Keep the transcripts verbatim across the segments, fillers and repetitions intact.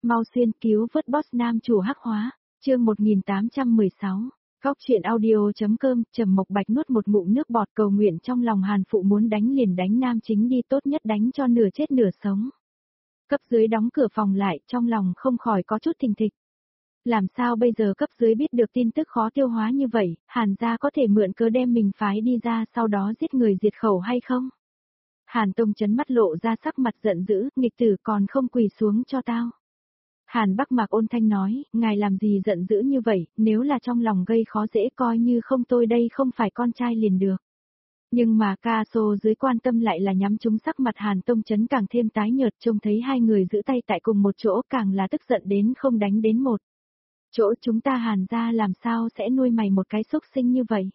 Mau xuyên cứu vớt boss nam chủ hắc hóa, chương một nghìn tám trăm mười sáu. Góc truyện audio.com, Trầm Mộc Bạch nuốt một ngụm nước bọt cầu nguyện trong lòng Hàn Phụ muốn đánh liền đánh nam chính đi, tốt nhất đánh cho nửa chết nửa sống. Cấp dưới đóng cửa phòng lại, trong lòng không khỏi có chút thình thịch. Làm sao bây giờ cấp dưới biết được tin tức khó tiêu hóa như vậy, Hàn gia có thể mượn cớ đem mình phái đi ra sau đó giết người diệt khẩu hay không? Hàn Tông Chấn mắt lộ ra sắc mặt giận dữ, nghịch tử còn không quỳ xuống cho tao. Hàn Bắc Mạc ôn thanh nói, ngài làm gì giận dữ như vậy, nếu là trong lòng gây khó dễ coi như không, tôi đây không phải con trai liền được. Nhưng mà ca sô dưới quan tâm lại là nhắm trúng sắc mặt Hàn Tông Chấn càng thêm tái nhợt, trông thấy hai người giữ tay tại cùng một chỗ càng là tức giận đến không đánh đến một. Chỗ chúng ta Hàn gia làm sao sẽ nuôi mày một cái xúc sinh như vậy?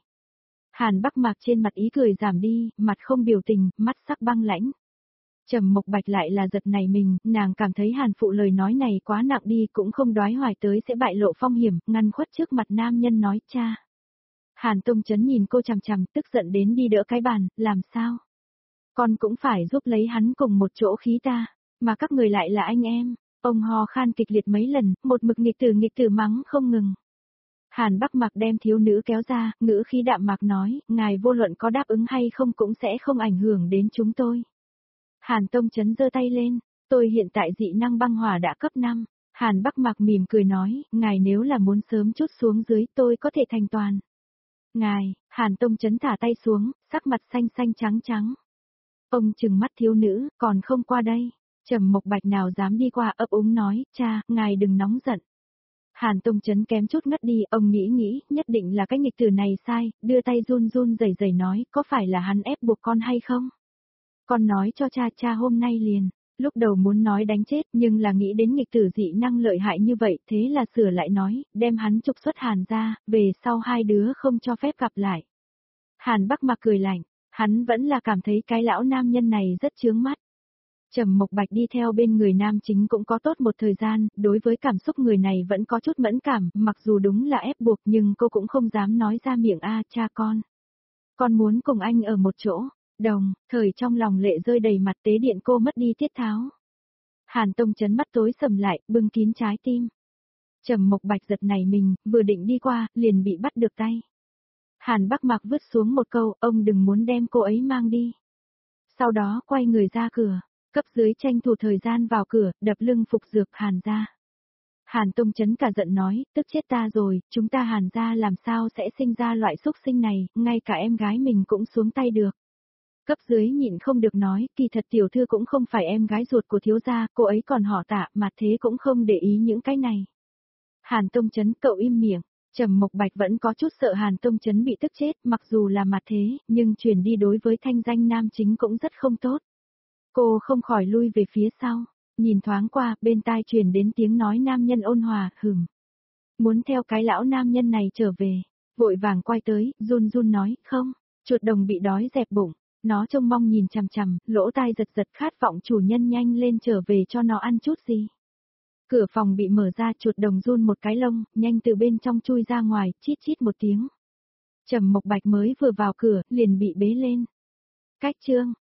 Hàn Bắc Mạc trên mặt ý cười giảm đi, mặt không biểu tình, mắt sắc băng lãnh. Trầm Mộc Bạch lại là giật này mình, nàng cảm thấy Hàn Phụ lời nói này quá nặng đi, cũng không đoái hoài tới sẽ bại lộ phong hiểm, ngăn khuất trước mặt nam nhân nói cha. Hàn Tông Chấn nhìn cô chằm chằm, tức giận đến đi đỡ cái bàn, làm sao? Con cũng phải giúp lấy hắn cùng một chỗ khí ta, mà các người lại là anh em. Ông ho khan kịch liệt mấy lần, một mực nghịch tử nghịch tử mắng không ngừng. Hàn Bắc Mạc đem thiếu nữ kéo ra, ngữ khí đạm mạc nói, ngài vô luận có đáp ứng hay không cũng sẽ không ảnh hưởng đến chúng tôi. Hàn Tông Chấn giơ tay lên, tôi hiện tại dị năng băng hỏa đã cấp năm. Hàn Bắc Mạc mỉm cười nói, ngài nếu là muốn sớm chút xuống dưới tôi có thể thành toàn. Ngài, Hàn Tông Chấn thả tay xuống, sắc mặt xanh xanh trắng trắng. Ông trừng mắt thiếu nữ, còn không qua đây. Trầm Mộc Bạch nào dám đi qua, ấp úng nói, cha, ngài đừng nóng giận. Hàn Tông Chấn kém chút ngất đi, ông nghĩ nghĩ, nhất định là cái nghịch tử này sai, đưa tay run run rẩy rẩy nói, có phải là hắn ép buộc con hay không? Con nói cho cha, cha hôm nay liền. Lúc đầu muốn nói đánh chết, nhưng là nghĩ đến nghịch tử dị năng lợi hại như vậy, thế là sửa lại nói, đem hắn trục xuất Hàn ra, về sau hai đứa không cho phép gặp lại. Hàn Bắc Mạc cười lạnh, hắn vẫn là cảm thấy cái lão nam nhân này rất chướng mắt. Trầm Mộc Bạch đi theo bên người nam chính cũng có tốt một thời gian, đối với cảm xúc người này vẫn có chút mẫn cảm, mặc dù đúng là ép buộc nhưng cô cũng không dám nói ra miệng a cha con. Con muốn cùng anh ở một chỗ, đồng, thời trong lòng lệ rơi đầy mặt tế điện cô mất đi tiết tháo. Hàn Tông Chấn mắt tối sầm lại, bưng kín trái tim. Trầm Mộc Bạch giật này mình, vừa định đi qua, liền bị bắt được tay. Hàn Bắc Mạc vứt xuống một câu, ông đừng muốn đem cô ấy mang đi. Sau đó quay người ra cửa. Cấp dưới tranh thủ thời gian vào cửa, đập lưng phục dược Hàn gia. Hàn Tông Chấn cả giận nói, tức chết ta rồi, chúng ta Hàn gia làm sao sẽ sinh ra loại xúc sinh này, ngay cả em gái mình cũng xuống tay được. Cấp dưới nhịn không được nói, kỳ thật tiểu thư cũng không phải em gái ruột của thiếu gia, cô ấy còn họ Tạ, mà thế cũng không để ý những cái này. Hàn Tông Chấn, cậu im miệng. Trầm Mộc Bạch vẫn có chút sợ Hàn Tông Chấn bị tức chết, mặc dù là mặt thế, nhưng truyền đi đối với thanh danh nam chính cũng rất không tốt. Cô không khỏi lui về phía sau, nhìn thoáng qua, bên tai truyền đến tiếng nói nam nhân ôn hòa, hừm. Muốn theo cái lão nam nhân này trở về, vội vàng quay tới, run run nói, không, chuột đồng bị đói dẹp bụng, nó trông mong nhìn chằm chằm, lỗ tai giật giật khát vọng chủ nhân nhanh lên trở về cho nó ăn chút gì. Cửa phòng bị mở ra, chuột đồng run một cái lông, nhanh từ bên trong chui ra ngoài, chít chít một tiếng. Trầm Mộc Bạch mới vừa vào cửa, liền bị bế lên. Cách chương.